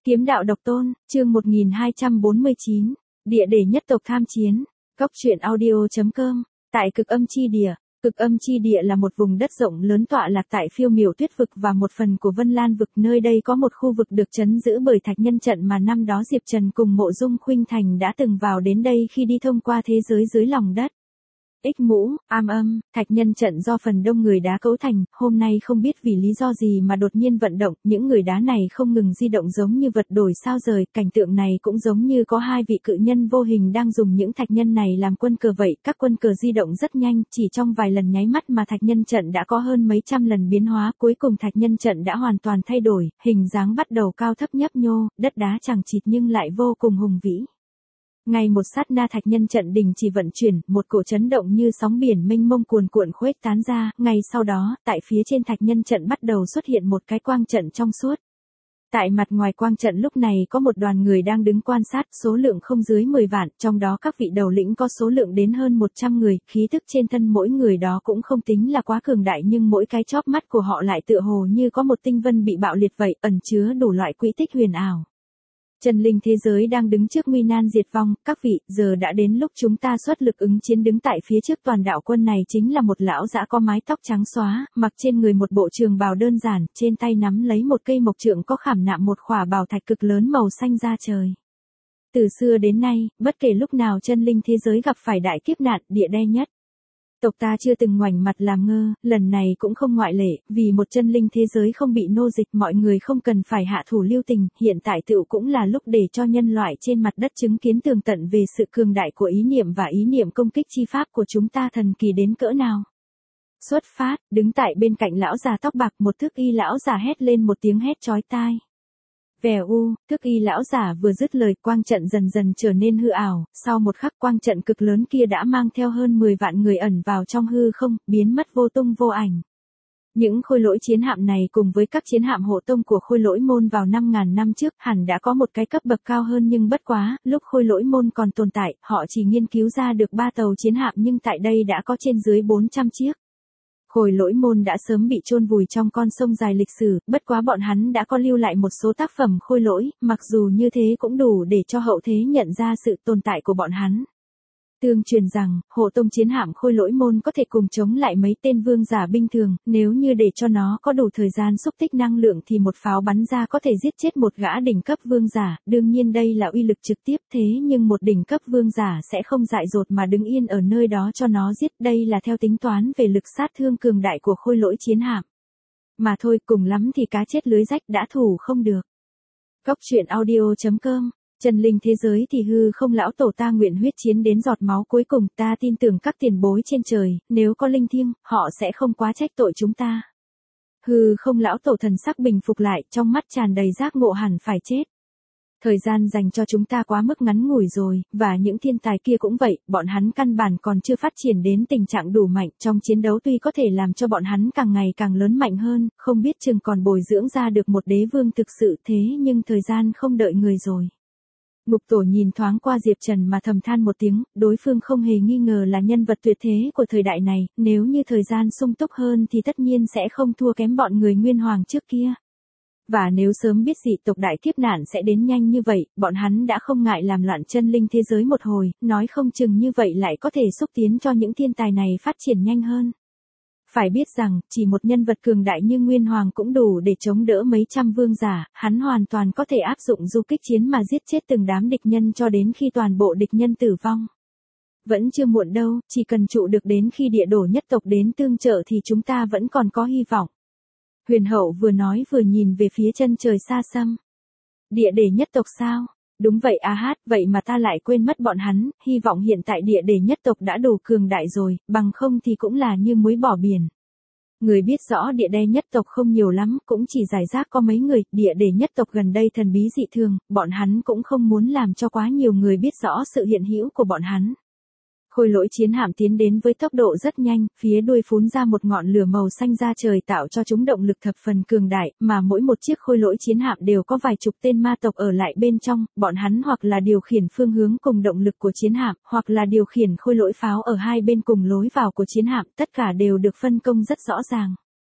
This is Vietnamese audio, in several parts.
Kiếm đạo độc tôn, chương 1249, địa để nhất tộc tham chiến, góc truyện audio.com, tại Cực âm chi địa là một vùng đất rộng lớn tọa lạc tại phiêu miểu tuyết vực và một phần của Vân Lan vực. Nơi đây có một khu vực được trấn giữ bởi thạch nhân trận mà năm đó Diệp Trần cùng Mộ Dung Khuynh Thành đã từng vào đến đây khi đi thông qua thế giới dưới lòng đất. Ích mũ, thạch nhân trận do phần đông người đá cấu thành, hôm nay không biết vì lý do gì mà đột nhiên vận động, những người đá này không ngừng di động giống như vật đổi sao rời, cảnh tượng này cũng giống như có hai vị cự nhân vô hình đang dùng những thạch nhân này làm quân cờ vậy, các quân cờ di động rất nhanh, chỉ trong vài lần nháy mắt mà thạch nhân trận đã có hơn mấy trăm lần biến hóa, cuối cùng thạch nhân trận đã hoàn toàn thay đổi, hình dáng bắt đầu cao thấp nhấp nhô, đất đá chằng chịt nhưng lại vô cùng hùng vĩ. Ngay một sát na thạch nhân trận đình chỉ vận chuyển, một cổ chấn động như sóng biển mênh mông cuồn cuộn khuếch tán ra, ngay sau đó, tại phía trên thạch nhân trận bắt đầu xuất hiện một cái quang trận trong suốt. Tại mặt ngoài quang trận lúc này có một đoàn người đang đứng quan sát, số lượng không dưới 10 vạn, trong đó các vị đầu lĩnh có số lượng đến hơn 100 người, khí tức trên thân mỗi người đó cũng không tính là quá cường đại nhưng mỗi cái chóp mắt của họ lại tựa hồ như có một tinh vân bị bạo liệt vậy, ẩn chứa đủ loại quỹ tích huyền ảo. Chân linh thế giới đang đứng trước nguy nan diệt vong, các vị, giờ đã đến lúc chúng ta xuất lực ứng chiến. Đứng tại phía trước toàn đạo quân này chính là một lão dã có mái tóc trắng xóa, mặc trên người một bộ trường bào đơn giản, trên tay nắm lấy một cây mộc trượng có khảm nạm một khỏa bảo thạch cực lớn màu xanh da trời. Từ xưa đến nay, bất kể lúc nào chân linh thế giới gặp phải đại kiếp nạn, địa đen nhất tộc ta chưa từng ngoảnh mặt làm ngơ, lần này cũng không ngoại lệ, vì một chân linh thế giới không bị nô dịch, mọi người không cần phải hạ thủ lưu tình, hiện tại tựu cũng là lúc để cho nhân loại trên mặt đất chứng kiến tường tận về sự cường đại của ý niệm và ý niệm công kích chi pháp của chúng ta thần kỳ đến cỡ nào. Xuất phát, đứng tại bên cạnh lão già tóc bạc, một thức y lão già hét lên một tiếng hét chói tai. Vèo, thức y lão giả vừa dứt lời, quang trận dần dần trở nên hư ảo, sau một khắc quang trận cực lớn kia đã mang theo hơn 10 vạn người ẩn vào trong hư không, biến mất vô tung vô ảnh. Những khôi lỗi chiến hạm này cùng với các chiến hạm hộ tông của khôi lỗi môn vào 5.000 năm trước hẳn đã có một cái cấp bậc cao hơn nhưng bất quá, lúc khôi lỗi môn còn tồn tại, họ chỉ nghiên cứu ra được 3 tàu chiến hạm nhưng tại đây đã có trên dưới 400 chiếc. Khôi lỗi môn đã sớm bị chôn vùi trong con sông dài lịch sử, bất quá bọn hắn đã có lưu lại một số tác phẩm khôi lỗi, mặc dù như thế cũng đủ để cho hậu thế nhận ra sự tồn tại của bọn hắn. Tương truyền rằng, hộ tông chiến hạm khôi lỗi môn có thể cùng chống lại mấy tên vương giả binh thường, nếu như để cho nó có đủ thời gian xúc tích năng lượng thì một pháo bắn ra có thể giết chết một gã đỉnh cấp vương giả, đương nhiên đây là uy lực trực tiếp thế nhưng một đỉnh cấp vương giả sẽ không dại dột mà đứng yên ở nơi đó cho nó giết, đây là theo tính toán về lực sát thương cường đại của khôi lỗi chiến hạm. Mà thôi, cùng lắm thì cá chết lưới rách đã thủ không được. Góc truyện audio.com. Chân linh thế giới thì hư không lão tổ ta nguyện huyết chiến đến giọt máu cuối cùng, ta tin tưởng các tiền bối trên trời, nếu có linh thiêng, họ sẽ không quá trách tội chúng ta. Hư không lão tổ thần sắc bình phục lại, trong mắt tràn đầy giác ngộ hẳn phải chết. Thời gian dành cho chúng ta quá mức ngắn ngủi rồi, và những thiên tài kia cũng vậy, bọn hắn căn bản còn chưa phát triển đến tình trạng đủ mạnh, trong chiến đấu tuy có thể làm cho bọn hắn càng ngày càng lớn mạnh hơn, không biết chừng còn bồi dưỡng ra được một đế vương thực sự thế nhưng thời gian không đợi người rồi. Ngục tổ nhìn thoáng qua Diệp Trần mà thầm than một tiếng, đối phương không hề nghi ngờ là nhân vật tuyệt thế của thời đại này, nếu như thời gian sung túc hơn thì tất nhiên sẽ không thua kém bọn người Nguyên Hoàng trước kia. Và nếu sớm biết dị tộc đại kiếp nạn sẽ đến nhanh như vậy, bọn hắn đã không ngại làm loạn chân linh thế giới một hồi, nói không chừng như vậy lại có thể xúc tiến cho những thiên tài này phát triển nhanh hơn. Phải biết rằng, chỉ một nhân vật cường đại như Nguyên Hoàng cũng đủ để chống đỡ mấy trăm vương giả, hắn hoàn toàn có thể áp dụng du kích chiến mà giết chết từng đám địch nhân cho đến khi toàn bộ địch nhân tử vong. Vẫn chưa muộn đâu, chỉ cần trụ được đến khi địa đổ nhất tộc đến tương trợ thì chúng ta vẫn còn có hy vọng. Huyền hậu vừa nói vừa nhìn về phía chân trời xa xăm. Địa để nhất tộc sao? Đúng vậy vậy mà ta lại quên mất bọn hắn, hy vọng hiện tại địa để nhất tộc đã đủ cường đại rồi, bằng không thì cũng là như muối bỏ biển. Người biết rõ địa đen nhất tộc không nhiều lắm, cũng chỉ giải rác có mấy người, địa để nhất tộc gần đây thần bí dị thường, bọn hắn cũng không muốn làm cho quá nhiều người biết rõ sự hiện hữu của bọn hắn. Khôi lỗi chiến hạm tiến đến với tốc độ rất nhanh, phía đuôi phun ra một ngọn lửa màu xanh da trời tạo cho chúng động lực thập phần cường đại, mà mỗi một chiếc khôi lỗi chiến hạm đều có vài chục tên ma tộc ở lại bên trong, bọn hắn hoặc là điều khiển phương hướng cùng động lực của chiến hạm, hoặc là điều khiển khôi lỗi pháo ở hai bên cùng lối vào của chiến hạm, tất cả đều được phân công rất rõ ràng.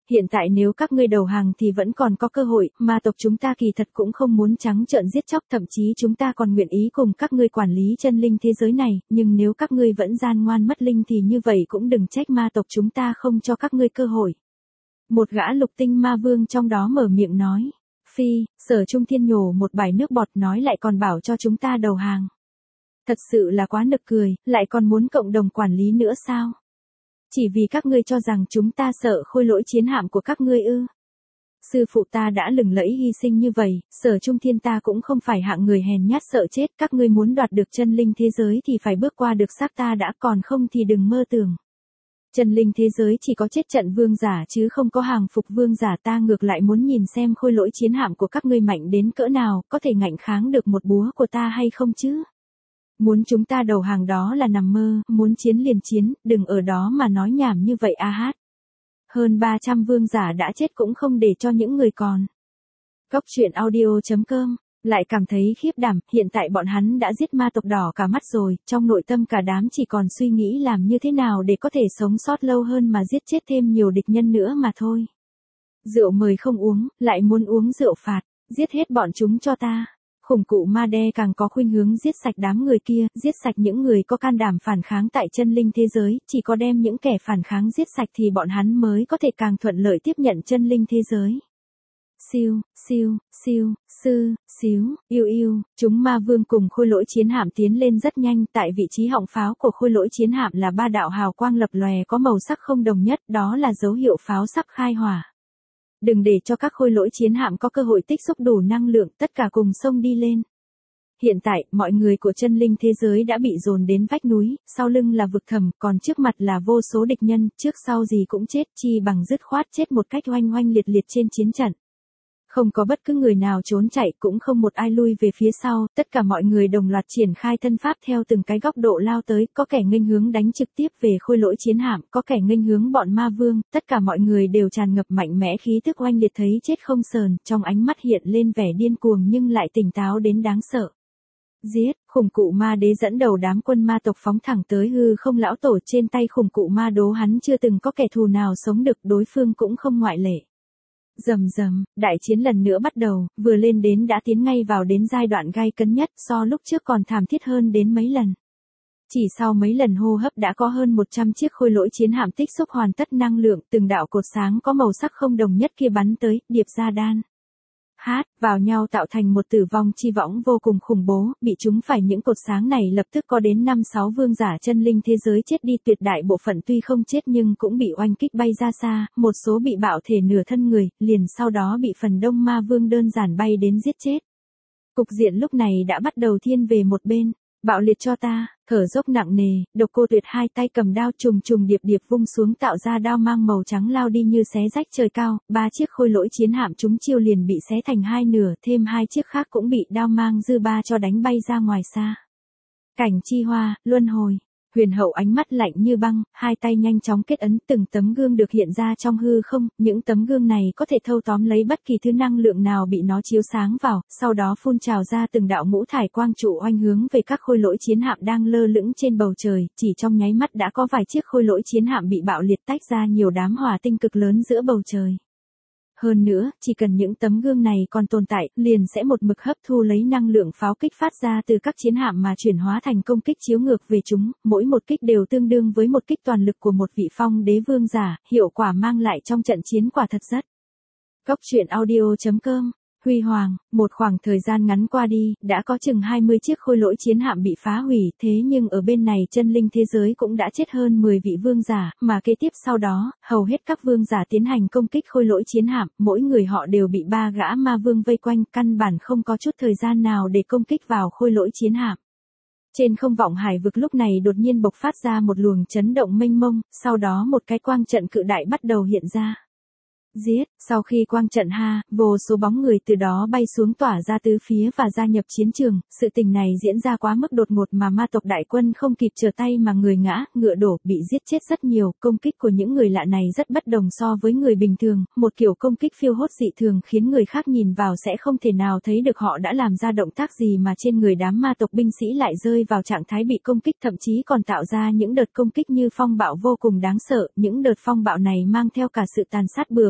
Hiện tại nếu các ngươi đầu hàng thì vẫn còn có cơ hội, ma tộc chúng ta kỳ thật cũng không muốn trắng trợn giết chóc, thậm chí chúng ta còn nguyện ý cùng các ngươi quản lý chân linh thế giới này, nhưng nếu các ngươi vẫn gian ngoan mất linh thì như vậy cũng đừng trách ma tộc chúng ta không cho các ngươi cơ hội. Một gã lục tinh ma vương trong đó mở miệng nói. Phi, Sở Trung Thiên nhổ một bãi nước bọt nói lại còn bảo cho chúng ta đầu hàng. Thật sự là quá nực cười, lại còn muốn cộng đồng quản lý nữa sao? Chỉ vì các ngươi cho rằng chúng ta sợ khôi lỗi chiến hạm của các ngươi ư? Sư phụ ta đã lừng lẫy hy sinh như vậy, Sở Trung Thiên ta cũng không phải hạng người hèn nhát sợ chết, các ngươi muốn đoạt được chân linh thế giới thì phải bước qua được xác ta đã, còn không thì đừng mơ tưởng. Chân linh thế giới chỉ có chết trận vương giả chứ không có hàng phục vương giả, ta ngược lại muốn nhìn xem khôi lỗi chiến hạm của các ngươi mạnh đến cỡ nào, có thể ngạnh kháng được một búa của ta hay không chứ? Muốn chúng ta đầu hàng đó là nằm mơ, muốn chiến liền chiến, đừng ở đó mà nói nhảm như vậy a hát. Hơn 300 vương giả đã chết cũng không để cho những người còn. Góc truyện audio.com lại cảm thấy khiếp đảm, hiện tại bọn hắn đã giết ma tộc đỏ cả mắt rồi, trong nội tâm cả đám chỉ còn suy nghĩ làm như thế nào để có thể sống sót lâu hơn mà giết chết thêm nhiều địch nhân nữa mà thôi. Rượu mời không uống, lại muốn uống rượu phạt, giết hết bọn chúng cho ta. Khủng cụ ma đe càng có khuynh hướng giết sạch đám người kia, giết sạch những người có can đảm phản kháng tại chân linh thế giới, chỉ có đem những kẻ phản kháng giết sạch thì bọn hắn mới có thể càng thuận lợi tiếp nhận chân linh thế giới. Siêu, siêu, siêu, sư, xíu, yêu yêu, chúng ma vương cùng khôi lỗi chiến hạm tiến lên rất nhanh, tại vị trí họng pháo của khôi lỗi chiến hạm là 3 đạo hào quang lập lòe có màu sắc không đồng nhất, đó là dấu hiệu pháo sắp khai hỏa. Đừng để cho các khôi lỗi chiến hạm có cơ hội tích xúc đủ năng lượng, tất cả cùng xông đi lên. Hiện tại, mọi người của chân linh thế giới đã bị dồn đến vách núi, sau lưng là vực thẳm, còn trước mặt là vô số địch nhân, trước sau gì cũng chết, chi bằng dứt khoát chết một cách oanh oanh liệt liệt trên chiến trận. Không có bất cứ người nào trốn chạy, cũng không một ai lui về phía sau, tất cả mọi người đồng loạt triển khai thân pháp theo từng cái góc độ lao tới, có kẻ nghênh hướng đánh trực tiếp về khôi lỗi chiến hạm, có kẻ nghênh hướng bọn ma vương, tất cả mọi người đều tràn ngập mạnh mẽ khí tức oanh liệt thấy chết không sờn, trong ánh mắt hiện lên vẻ điên cuồng nhưng lại tỉnh táo đến đáng sợ. Giết, khủng cụ ma đế dẫn đầu đám quân ma tộc phóng thẳng tới hư không lão tổ, trên tay khủng cụ ma đố hắn chưa từng có kẻ thù nào sống được, đối phương cũng không ngoại lệ. Rầm rầm, đại chiến lần nữa bắt đầu, vừa lên đến đã tiến ngay vào đến giai đoạn gay cấn nhất, so lúc trước còn thảm thiết hơn đến mấy lần. Chỉ sau mấy lần hô hấp đã có hơn 100 chiếc khôi lỗi chiến hạm tích xúc hoàn tất năng lượng, từng đạo cột sáng có màu sắc không đồng nhất kia bắn tới, điệp ra đan. Hát, vào nhau tạo thành một tử vong chi võng vô cùng khủng bố, bị chúng phải những cột sáng này lập tức có đến 5-6 vương giả chân linh thế giới chết đi, tuyệt đại bộ phận tuy không chết nhưng cũng bị oanh kích bay ra xa, một số bị bạo thể nửa thân người, liền sau đó bị phần đông ma vương đơn giản bay đến giết chết. Cục diện lúc này đã bắt đầu thiên về một bên. Bạo liệt cho ta, thở dốc nặng nề, Độc Cô Tuyệt hai tay cầm đao trùng trùng điệp điệp vung xuống tạo ra đao mang màu trắng lao đi như xé rách trời cao, 3 chiếc khôi lỗi chiến hạm chúng chiêu liền bị xé thành hai nửa, thêm 2 chiếc khác cũng bị đao mang dư ba cho đánh bay ra ngoài xa. Cảnh chi hoa, luân hồi. Huyền Hậu ánh mắt lạnh như băng, hai tay nhanh chóng kết ấn, từng tấm gương được hiện ra trong hư không, những tấm gương này có thể thâu tóm lấy bất kỳ thứ năng lượng nào bị nó chiếu sáng vào, sau đó phun trào ra từng đạo ngũ thải quang trụ oanh hướng về các khôi lỗi chiến hạm đang lơ lửng trên bầu trời, chỉ trong nháy mắt đã có vài chiếc khôi lỗi chiến hạm bị bạo liệt tách ra nhiều đám hỏa tinh cực lớn giữa bầu trời. Hơn nữa, chỉ cần những tấm gương này còn tồn tại, liền sẽ một mực hấp thu lấy năng lượng pháo kích phát ra từ các chiến hạm mà chuyển hóa thành công kích chiếu ngược về chúng, mỗi một kích đều tương đương với một kích toàn lực của một vị phong đế vương giả, hiệu quả mang lại trong trận chiến quả thật rất. Góc truyện audio.com Huy Hoàng, một khoảng thời gian ngắn qua đi, đã có chừng 20 chiếc khôi lỗi chiến hạm bị phá hủy, thế nhưng ở bên này chân linh thế giới cũng đã chết hơn 10 vị vương giả, mà kế tiếp sau đó, hầu hết các vương giả tiến hành công kích khôi lỗi chiến hạm, mỗi người họ đều bị 3 gã ma vương vây quanh, căn bản không có chút thời gian nào để công kích vào khôi lỗi chiến hạm. Trên không vọng hải vực lúc này đột nhiên bộc phát ra một luồng chấn động mênh mông, sau đó một cái quang trận cự đại bắt đầu hiện ra. Giết, sau khi quang trận ha, vô số bóng người từ đó bay xuống tỏa ra tứ phía và gia nhập chiến trường, sự tình này diễn ra quá mức đột ngột mà ma tộc đại quân không kịp trở tay mà người ngã, ngựa đổ, bị giết chết rất nhiều, công kích của những người lạ này rất bất đồng so với người bình thường, một kiểu công kích phiêu hốt dị thường khiến người khác nhìn vào sẽ không thể nào thấy được họ đã làm ra động tác gì mà trên người đám ma tộc binh sĩ lại rơi vào trạng thái bị công kích, thậm chí còn tạo ra những đợt công kích như phong bạo vô cùng đáng sợ, những đợt phong bạo này mang theo cả sự tàn sát bừa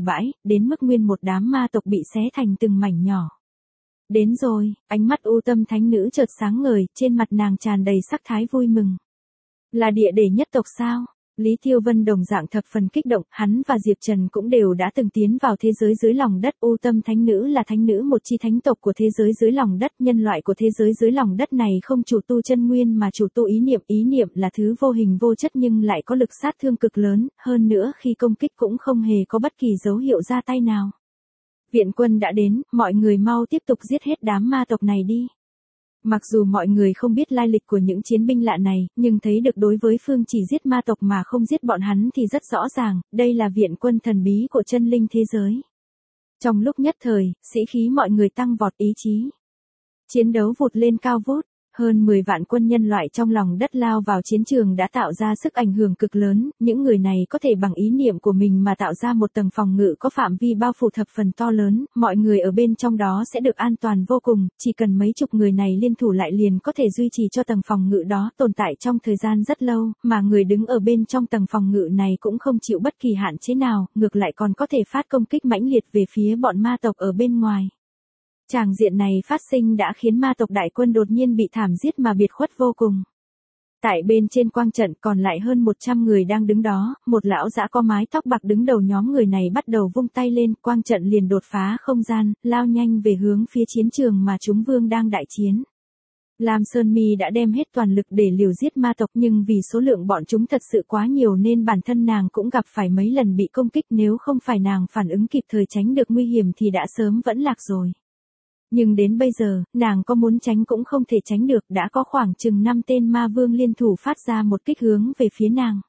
bãi, đến mức nguyên một đám ma tộc bị xé thành từng mảnh nhỏ. Đến rồi, ánh mắt u tâm thánh nữ chợt sáng ngời, trên mặt nàng tràn đầy sắc thái vui mừng. Là địa để nhất tộc sao? Lý Tiêu Vân đồng dạng thập phần kích động, hắn và Diệp Trần cũng đều đã từng tiến vào thế giới dưới lòng đất. U tâm thánh nữ là thánh nữ một chi thánh tộc của thế giới dưới lòng đất. Nhân loại của thế giới dưới lòng đất này không chủ tu chân nguyên mà chủ tu ý niệm là thứ vô hình vô chất nhưng lại có lực sát thương cực lớn, hơn nữa khi công kích cũng không hề có bất kỳ dấu hiệu ra tay nào. Viện quân đã đến, mọi người mau tiếp tục giết hết đám ma tộc này đi. Mặc dù mọi người không biết lai lịch của những chiến binh lạ này, nhưng thấy được đối với phương chỉ giết ma tộc mà không giết bọn hắn thì rất rõ ràng, đây là viện quân thần bí của chân linh thế giới. Trong lúc nhất thời, sĩ khí mọi người tăng vọt, ý chí chiến đấu vụt lên cao vút. Hơn 10 vạn quân nhân loại trong lòng đất lao vào chiến trường đã tạo ra sức ảnh hưởng cực lớn, những người này có thể bằng ý niệm của mình mà tạo ra một tầng phòng ngự có phạm vi bao phủ thập phần to lớn, mọi người ở bên trong đó sẽ được an toàn vô cùng, chỉ cần mấy chục người này liên thủ lại liền có thể duy trì cho tầng phòng ngự đó tồn tại trong thời gian rất lâu, mà người đứng ở bên trong tầng phòng ngự này cũng không chịu bất kỳ hạn chế nào, ngược lại còn có thể phát công kích mãnh liệt về phía bọn ma tộc ở bên ngoài. Tràng diện này phát sinh đã khiến ma tộc đại quân đột nhiên bị thảm giết mà biệt khuất vô cùng. Tại bên trên quang trận còn lại hơn 100 người đang đứng đó, một lão dã có mái tóc bạc đứng đầu nhóm người này bắt đầu vung tay lên, quang trận liền đột phá không gian, lao nhanh về hướng phía chiến trường mà chúng vương đang đại chiến. Lam Sơn Mi đã đem hết toàn lực để liều giết ma tộc nhưng vì số lượng bọn chúng thật sự quá nhiều nên bản thân nàng cũng gặp phải mấy lần bị công kích, nếu không phải nàng phản ứng kịp thời tránh được nguy hiểm thì đã sớm vẫn lạc rồi. Nhưng đến bây giờ, nàng có muốn tránh cũng không thể tránh được, đã có khoảng chừng 5 tên ma vương liên thủ phát ra một kích hướng về phía nàng.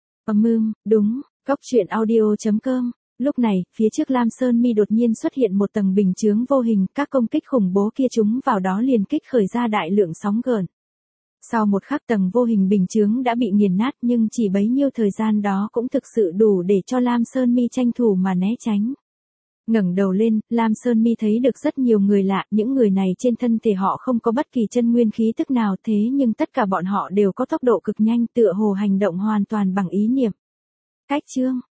Đúng, coctruyện.audio.com. Lúc này, phía trước Lam Sơn Mi đột nhiên xuất hiện một tầng bình chướng vô hình, các công kích khủng bố kia chúng vào đó liền kích khởi ra đại lượng sóng gợn. Sau một khắc tầng vô hình bình chướng đã bị nghiền nát nhưng chỉ bấy nhiêu thời gian đó cũng thực sự đủ để cho Lam Sơn Mi tranh thủ mà né tránh. Ngẩng đầu lên, Lam Sơn Mi thấy được rất nhiều người lạ, những người này trên thân thể họ không có bất kỳ chân nguyên khí tức nào thế nhưng tất cả bọn họ đều có tốc độ cực nhanh tựa hồ hành động hoàn toàn bằng ý niệm. Cách chương